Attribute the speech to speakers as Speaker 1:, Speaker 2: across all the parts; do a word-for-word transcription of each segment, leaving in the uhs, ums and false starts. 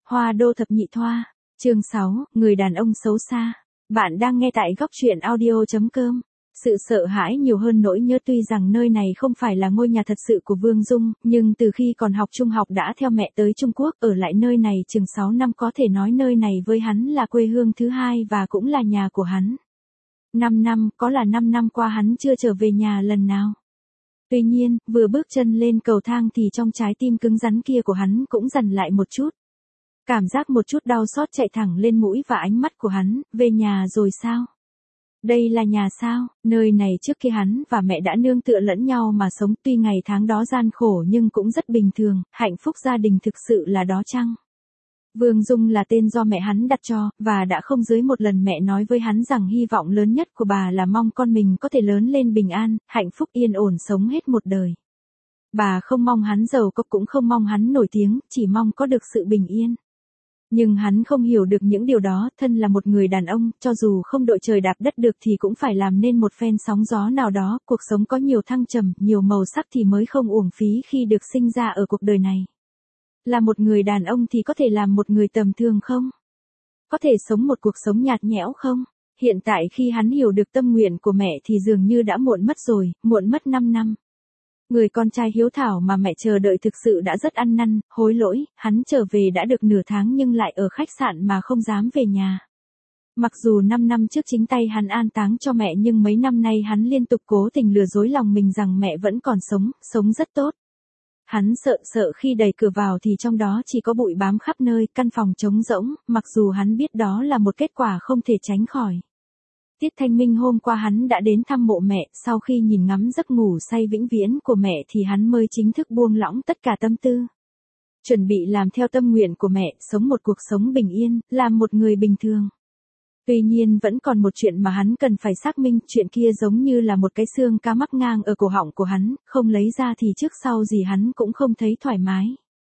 Speaker 1: Hoa đô thập nhị thoa, chương sáu, người đàn ông xấu xa. Bạn đang nghe tại góc truyện audio chấm com. Sự sợ hãi nhiều hơn nỗi nhớ, tuy rằng nơi này không phải là ngôi nhà thật sự của Vương Dung, nhưng từ khi còn học trung học đã theo mẹ tới Trung Quốc, ở lại nơi này chừng sáu năm, có thể nói nơi này với hắn là quê hương thứ hai và cũng là nhà của hắn. năm năm, có là năm năm qua hắn chưa trở về nhà lần nào. Tuy nhiên, vừa bước chân lên cầu thang thì trong trái tim cứng rắn kia của hắn cũng dằn lại một chút. Cảm giác một chút đau xót chạy thẳng lên mũi và ánh mắt của hắn. Về nhà rồi sao? Đây là nhà sao? Nơi này trước kia hắn và mẹ đã nương tựa lẫn nhau mà sống, tuy ngày tháng đó gian khổ nhưng cũng rất bình thường, hạnh phúc gia đình thực sự là đó chăng? Vương Dung là tên do mẹ hắn đặt cho, và đã không dưới một lần mẹ nói với hắn rằng hy vọng lớn nhất của bà là mong con mình có thể lớn lên bình an, hạnh phúc yên ổn sống hết một đời. Bà không mong hắn giàu có, cũng không mong hắn nổi tiếng, chỉ mong có được sự bình yên. Nhưng hắn không hiểu được những điều đó, thân là một người đàn ông, cho dù không đội trời đạp đất được thì cũng phải làm nên một phen sóng gió nào đó, cuộc sống có nhiều thăng trầm, nhiều màu sắc thì mới không uổng phí khi được sinh ra ở cuộc đời này. Là một người đàn ông thì có thể làm một người tầm thường không? Có thể sống một cuộc sống nhạt nhẽo không? Hiện tại khi hắn hiểu được tâm nguyện của mẹ thì dường như đã muộn mất rồi, muộn mất năm năm. Người con trai hiếu thảo mà mẹ chờ đợi thực sự đã rất ăn năn, hối lỗi, hắn trở về đã được nửa tháng nhưng lại ở khách sạn mà không dám về nhà. Mặc dù năm năm trước chính tay hắn an táng cho mẹ nhưng mấy năm nay hắn liên tục cố tình lừa dối lòng mình rằng mẹ vẫn còn sống, sống rất tốt. Hắn sợ sợ khi đẩy cửa vào thì trong đó chỉ có bụi bám khắp nơi, căn phòng trống rỗng, mặc dù hắn biết đó là một kết quả không thể tránh khỏi. Tiết Thanh Minh hôm qua hắn đã đến thăm mộ mẹ, sau khi nhìn ngắm giấc ngủ say vĩnh viễn của mẹ thì hắn mới chính thức buông lỏng tất cả tâm tư. Chuẩn bị làm theo tâm nguyện của mẹ, sống một cuộc sống bình yên, làm một người bình thường. Tuy nhiên vẫn còn một chuyện mà hắn cần phải xác minh, chuyện kia giống như là một cái xương cá mắc ngang ở cổ họng của hắn, không lấy ra thì trước sau gì hắn cũng không thấy thoải mái.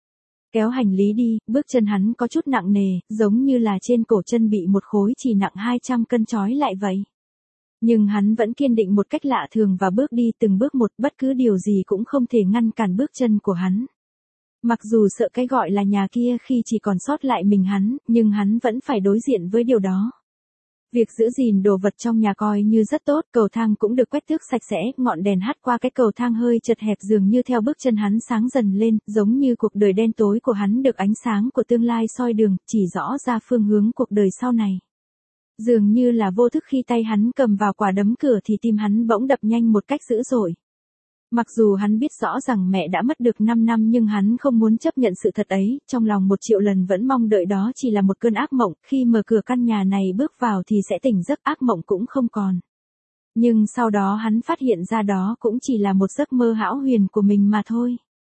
Speaker 1: Kéo hành lý đi, bước chân hắn có chút nặng nề, giống như là trên cổ chân bị một khối chỉ nặng hai trăm cân trói lại vậy. Nhưng hắn vẫn kiên định một cách lạ thường và bước đi từng bước một, bất cứ điều gì cũng không thể ngăn cản bước chân của hắn. Mặc dù sợ cái gọi là nhà kia khi chỉ còn sót lại mình hắn, nhưng hắn vẫn phải đối diện với điều đó. Việc giữ gìn đồ vật trong nhà coi như rất tốt, cầu thang cũng được quét tước sạch sẽ, ngọn đèn hắt qua cái cầu thang hơi chật hẹp dường như theo bước chân hắn sáng dần lên, giống như cuộc đời đen tối của hắn được ánh sáng của tương lai soi đường, chỉ rõ ra phương hướng cuộc đời sau này. Dường như là vô thức khi tay hắn cầm vào quả đấm cửa thì tim hắn bỗng đập nhanh một cách dữ dội. Mặc dù hắn biết rõ rằng mẹ đã mất được năm năm nhưng hắn không muốn chấp nhận sự thật ấy, trong lòng một triệu lần vẫn mong đợi đó chỉ là một cơn ác mộng, khi mở cửa căn nhà này bước vào thì sẽ tỉnh giấc, ác mộng cũng không còn. Nhưng sau đó hắn phát hiện ra đó cũng chỉ là một giấc mơ hão huyền của mình mà thôi.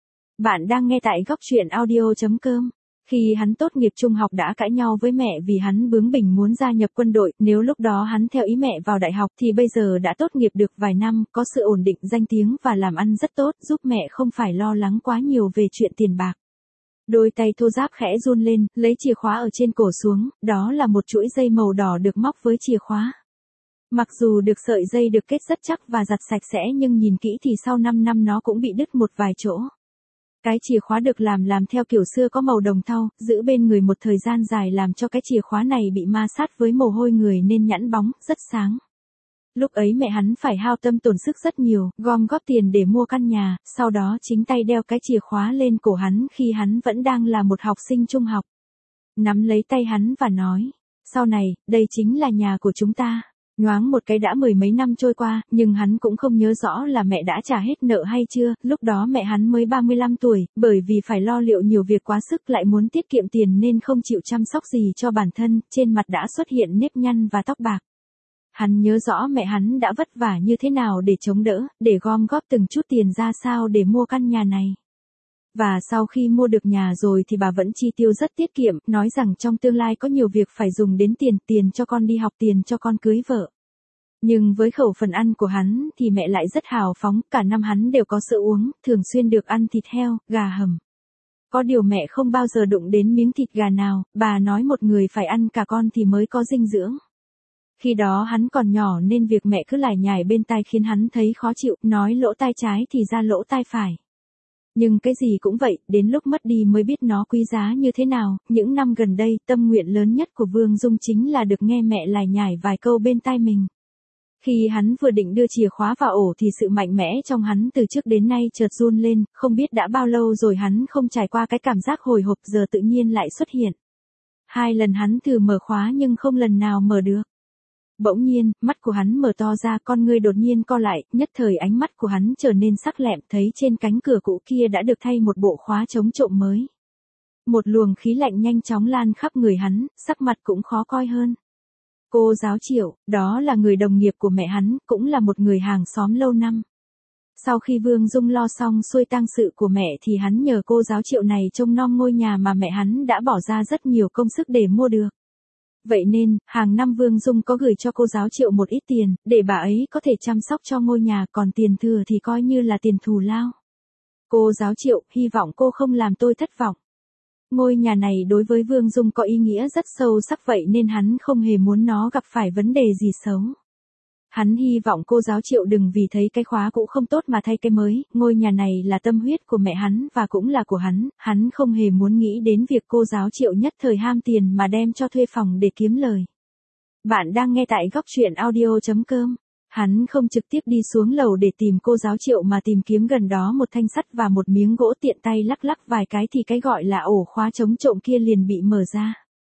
Speaker 1: Bạn đang nghe tại góc truyện audio chấm com. Khi hắn tốt nghiệp trung học đã cãi nhau với mẹ vì hắn bướng bỉnh muốn gia nhập quân đội, nếu lúc đó hắn theo ý mẹ vào đại học thì bây giờ đã tốt nghiệp được vài năm, có sự ổn định danh tiếng và làm ăn rất tốt, giúp mẹ không phải lo lắng quá nhiều về chuyện tiền bạc. Đôi tay thô ráp khẽ run lên, lấy chìa khóa ở trên cổ xuống, đó là một chuỗi dây màu đỏ được móc với chìa khóa. Mặc dù được sợi dây được kết rất chắc và giặt sạch sẽ nhưng nhìn kỹ thì sau năm năm nó cũng bị đứt một vài chỗ. Cái chìa khóa được làm làm theo kiểu xưa có màu đồng thau, giữ bên người một thời gian dài làm cho cái chìa khóa này bị ma sát với mồ hôi người nên nhẵn bóng, rất sáng. Lúc ấy mẹ hắn phải hao tâm tổn sức rất nhiều, gom góp tiền để mua căn nhà, sau đó chính tay đeo cái chìa khóa lên cổ hắn khi hắn vẫn đang là một học sinh trung học. Nắm lấy tay hắn và nói, sau này, đây chính là nhà của chúng ta. Nhoáng một cái đã mười mấy năm trôi qua, nhưng hắn cũng không nhớ rõ là mẹ đã trả hết nợ hay chưa, lúc đó mẹ hắn mới ba mươi lăm tuổi, bởi vì phải lo liệu nhiều việc quá sức lại muốn tiết kiệm tiền nên không chịu chăm sóc gì cho bản thân, trên mặt đã xuất hiện nếp nhăn và tóc bạc. Hắn nhớ rõ mẹ hắn đã vất vả như thế nào để chống đỡ, để gom góp từng chút tiền ra sao để mua căn nhà này. Và sau khi mua được nhà rồi thì bà vẫn chi tiêu rất tiết kiệm, nói rằng trong tương lai có nhiều việc phải dùng đến tiền, tiền cho con đi học, tiền cho con cưới vợ. Nhưng với khẩu phần ăn của hắn thì mẹ lại rất hào phóng, cả năm hắn đều có sữa uống, thường xuyên được ăn thịt heo, gà hầm. Có điều mẹ không bao giờ đụng đến miếng thịt gà nào, bà nói một người phải ăn cả con thì mới có dinh dưỡng. Khi đó hắn còn nhỏ nên việc mẹ cứ lải nhải bên tai khiến hắn thấy khó chịu, nói lỗ tai trái thì ra lỗ tai phải. Nhưng cái gì cũng vậy, đến lúc mất đi mới biết nó quý giá như thế nào. Những năm gần đây, tâm nguyện lớn nhất của Vương Dung chính là được nghe mẹ lải nhải vài câu bên tai mình. Khi hắn vừa định đưa chìa khóa vào ổ thì sự mạnh mẽ trong hắn từ trước đến nay chợt run lên, không biết đã bao lâu rồi hắn không trải qua cái cảm giác hồi hộp giờ tự nhiên lại xuất hiện. Hai lần hắn thử mở khóa nhưng không lần nào mở được. Bỗng nhiên, mắt của hắn mở to ra, con ngươi đột nhiên co lại, nhất thời ánh mắt của hắn trở nên sắc lẹm, thấy trên cánh cửa cũ kia đã được thay một bộ khóa chống trộm mới. Một luồng khí lạnh nhanh chóng lan khắp người hắn, sắc mặt cũng khó coi hơn. Cô giáo Triệu, đó là người đồng nghiệp của mẹ hắn, cũng là một người hàng xóm lâu năm. Sau khi Vương Dung lo xong xuôi tang sự của mẹ thì hắn nhờ cô giáo Triệu này trông nom ngôi nhà mà mẹ hắn đã bỏ ra rất nhiều công sức để mua được. Vậy nên, hàng năm Vương Dung có gửi cho cô giáo Triệu một ít tiền, để bà ấy có thể chăm sóc cho ngôi nhà, còn tiền thừa thì coi như là tiền thù lao. Cô giáo Triệu, hy vọng cô không làm tôi thất vọng. Ngôi nhà này đối với Vương Dung có ý nghĩa rất sâu sắc, vậy nên hắn không hề muốn nó gặp phải vấn đề gì xấu. Hắn hy vọng cô giáo Triệu đừng vì thấy cái khóa cũ không tốt mà thay cái mới, ngôi nhà này là tâm huyết của mẹ hắn và cũng là của hắn, hắn không hề muốn nghĩ đến việc cô giáo Triệu nhất thời ham tiền mà đem cho thuê phòng để kiếm lời. Bạn đang nghe tại góc truyện audio chấm com. Hắn không trực tiếp đi xuống lầu để tìm cô giáo Triệu mà tìm kiếm gần đó một thanh sắt và một miếng gỗ, tiện tay lắc lắc vài cái thì cái gọi là ổ khóa chống trộm kia liền bị mở ra.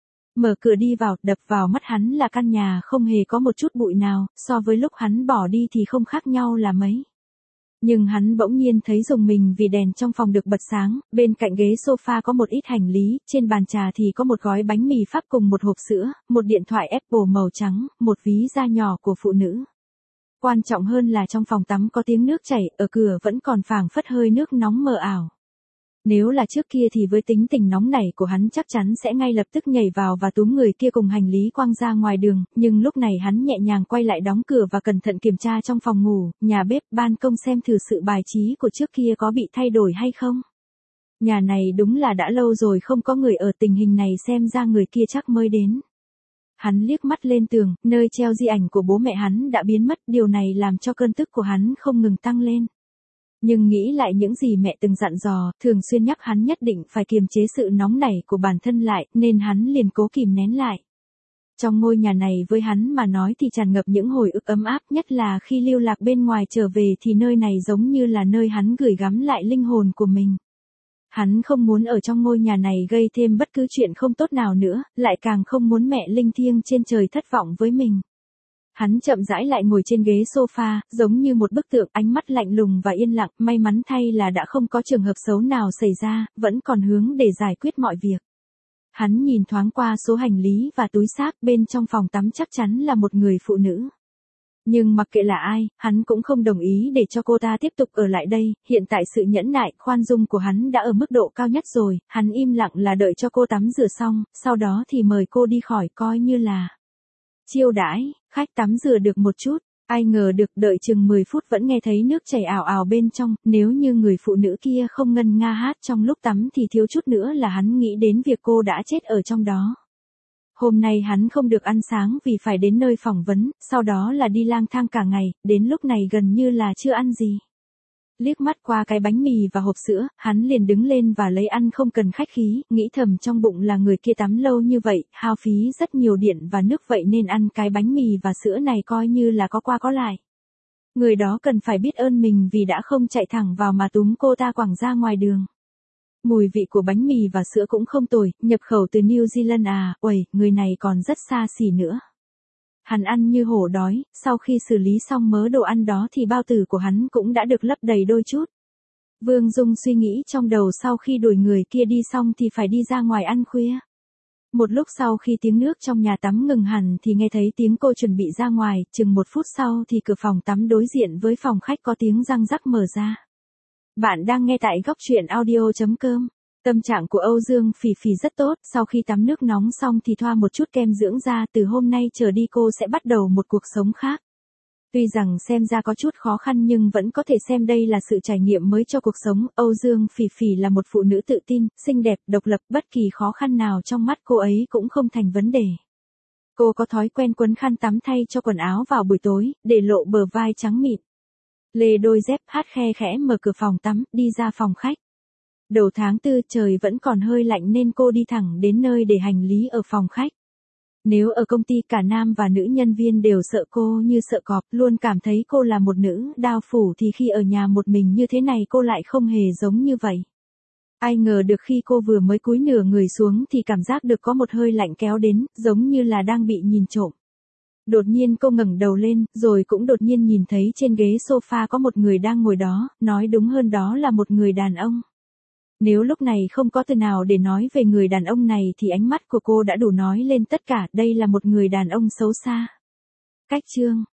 Speaker 1: Mở cửa đi vào, đập vào mắt hắn là căn nhà không hề có một chút bụi nào, so với lúc hắn bỏ đi thì không khác nhau là mấy. Nhưng hắn bỗng nhiên thấy rùng mình vì đèn trong phòng được bật sáng, bên cạnh ghế sofa có một ít hành lý, trên bàn trà thì có một gói bánh mì Pháp cùng một hộp sữa, một điện thoại Apple màu trắng, một ví da nhỏ của phụ nữ. Quan trọng hơn là trong phòng tắm có tiếng nước chảy, ở cửa vẫn còn phảng phất hơi nước nóng mờ ảo. Nếu là trước kia thì với tính tình nóng nảy của hắn chắc chắn sẽ ngay lập tức nhảy vào và túm người kia cùng hành lý quăng ra ngoài đường, nhưng lúc này hắn nhẹ nhàng quay lại đóng cửa và cẩn thận kiểm tra trong phòng ngủ, nhà bếp, ban công xem thử sự bài trí của trước kia có bị thay đổi hay không. Nhà này đúng là đã lâu rồi không có người ở, tình hình này xem ra người kia chắc mới đến. Hắn liếc mắt lên tường, nơi treo di ảnh của bố mẹ hắn đã biến mất, điều này làm cho cơn tức của hắn không ngừng tăng lên. Nhưng nghĩ lại những gì mẹ từng dặn dò, thường xuyên nhắc hắn nhất định phải kiềm chế sự nóng nảy của bản thân lại, nên hắn liền cố kìm nén lại. Trong ngôi nhà này với hắn mà nói thì tràn ngập những hồi ức ấm áp, nhất là khi lưu lạc bên ngoài trở về thì nơi này giống như là nơi hắn gửi gắm lại linh hồn của mình. Hắn không muốn ở trong ngôi nhà này gây thêm bất cứ chuyện không tốt nào nữa, lại càng không muốn mẹ linh thiêng trên trời thất vọng với mình. Hắn chậm rãi lại ngồi trên ghế sofa, giống như một bức tượng, ánh mắt lạnh lùng và yên lặng, may mắn thay là đã không có trường hợp xấu nào xảy ra, vẫn còn hướng để giải quyết mọi việc. Hắn nhìn thoáng qua số hành lý và túi xách, bên trong phòng tắm chắc chắn là một người phụ nữ. Nhưng mặc kệ là ai, hắn cũng không đồng ý để cho cô ta tiếp tục ở lại đây, hiện tại sự nhẫn nại, khoan dung của hắn đã ở mức độ cao nhất rồi, hắn im lặng là đợi cho cô tắm rửa xong, sau đó thì mời cô đi khỏi, coi như là chiêu đãi. Khách tắm rửa được một chút, ai ngờ được đợi chừng mười phút vẫn nghe thấy nước chảy ào ào bên trong, nếu như người phụ nữ kia không ngân nga hát trong lúc tắm thì thiếu chút nữa là hắn nghĩ đến việc cô đã chết ở trong đó. Hôm nay hắn không được ăn sáng vì phải đến nơi phỏng vấn, sau đó là đi lang thang cả ngày, đến lúc này gần như là chưa ăn gì. Liếc mắt qua cái bánh mì và hộp sữa, hắn liền đứng lên và lấy ăn không cần khách khí, nghĩ thầm trong bụng là người kia tắm lâu như vậy, hao phí rất nhiều điện và nước, vậy nên ăn cái bánh mì và sữa này coi như là có qua có lại. Người đó cần phải biết ơn mình vì đã không chạy thẳng vào mà túm cô ta quẳng ra ngoài đường. Mùi vị của bánh mì và sữa cũng không tồi, nhập khẩu từ New Zealand à, uầy, người này còn rất xa xỉ nữa. Hắn ăn như hổ đói, sau khi xử lý xong mớ đồ ăn đó thì bao tử của hắn cũng đã được lấp đầy đôi chút. Vương Dung suy nghĩ trong đầu, sau khi đuổi người kia đi xong thì phải đi ra ngoài ăn khuya. Một lúc sau khi tiếng nước trong nhà tắm ngừng hẳn thì nghe thấy tiếng cô chuẩn bị ra ngoài, chừng một phút sau thì cửa phòng tắm đối diện với phòng khách có tiếng răng rắc mở ra. Bạn đang nghe tại góc truyện audio chấm com. Tâm trạng của Âu Dương Phỉ Phỉ rất tốt, sau khi tắm nước nóng xong thì thoa một chút kem dưỡng da, từ hôm nay trở đi cô sẽ bắt đầu một cuộc sống khác. Tuy rằng xem ra có chút khó khăn nhưng vẫn có thể xem đây là sự trải nghiệm mới cho cuộc sống. Âu Dương Phỉ Phỉ là một phụ nữ tự tin, xinh đẹp, độc lập, bất kỳ khó khăn nào trong mắt cô ấy cũng không thành vấn đề. Cô có thói quen quấn khăn tắm thay cho quần áo vào buổi tối, để lộ bờ vai trắng mịn. Lê đôi dép, hát khe khẽ mở cửa phòng tắm, đi ra phòng khách. Đầu tháng tư trời vẫn còn hơi lạnh nên cô đi thẳng đến nơi để hành lý ở phòng khách. Nếu ở công ty cả nam và nữ nhân viên đều sợ cô như sợ cọp, luôn cảm thấy cô là một nữ đao phủ, thì khi ở nhà một mình như thế này cô lại không hề giống như vậy. Ai ngờ được khi cô vừa mới cúi nửa người xuống thì cảm giác được có một hơi lạnh kéo đến, giống như là đang bị nhìn trộm. Đột nhiên cô ngẩng đầu lên, rồi cũng đột nhiên nhìn thấy trên ghế sofa có một người đang ngồi đó, nói đúng hơn đó là một người đàn ông. Nếu lúc này không có từ nào để nói về người đàn ông này thì ánh mắt của cô đã đủ nói lên tất cả, đây là một người đàn ông xấu xa. Cách chương